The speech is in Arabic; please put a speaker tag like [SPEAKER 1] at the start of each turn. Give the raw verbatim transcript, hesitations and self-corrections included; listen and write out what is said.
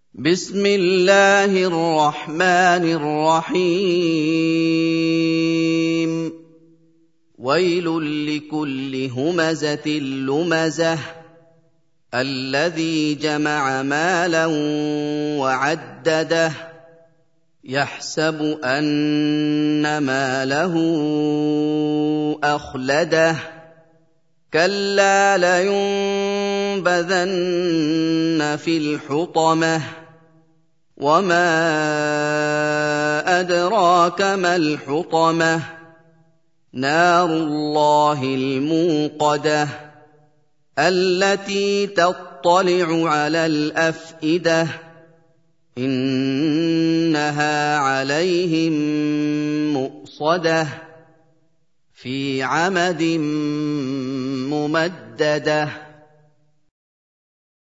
[SPEAKER 1] بسم الله الرحمن الرحيم ويل لكل همزة لمزة الذي جمع مالا وعدده يحسب أن ماله أخلده كلا لينبذن في الحطمة وما أدراك ما الحطمة نار الله الموقدة التي تطلع على الأفئدة إنها عليهم مؤصدة في عمد ممدده